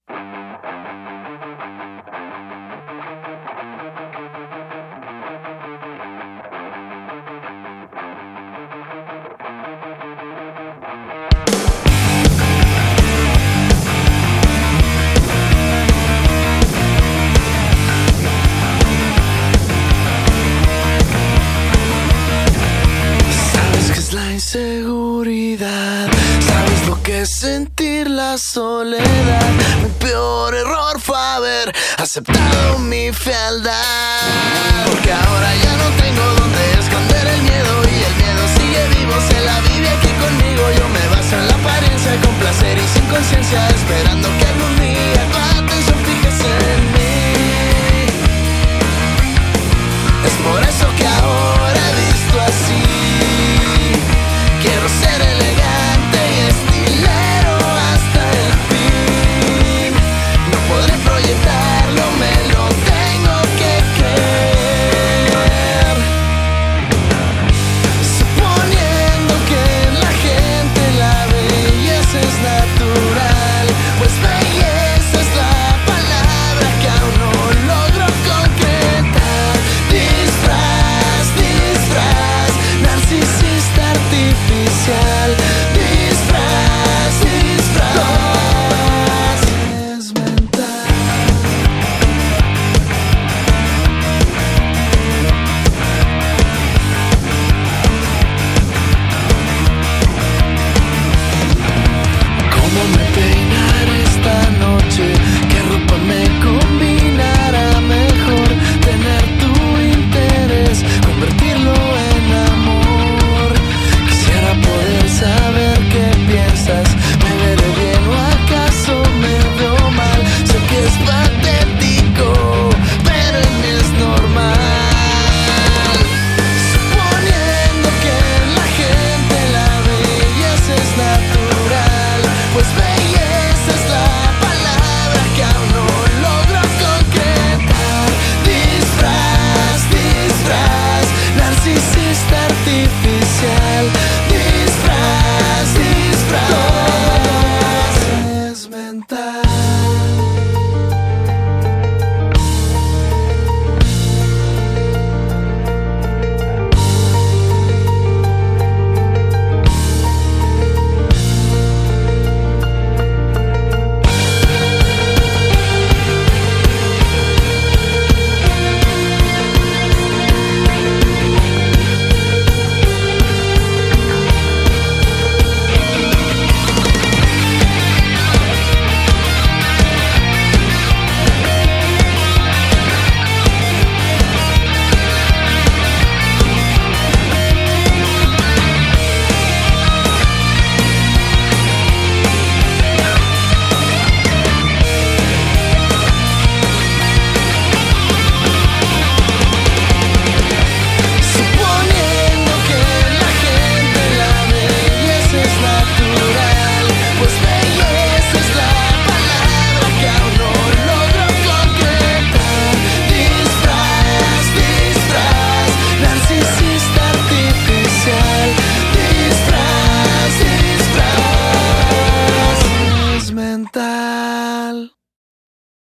Inseguridad, sabes lo que es sentir la soledad. Mi peor error fue haber aceptado mi fealdad, porque ahora ya no tengo donde esconder el miedo, y el miedo sigue vivo, se la vive aquí conmigo. Yo me baso en la apariencia, con placer y sin conciencia.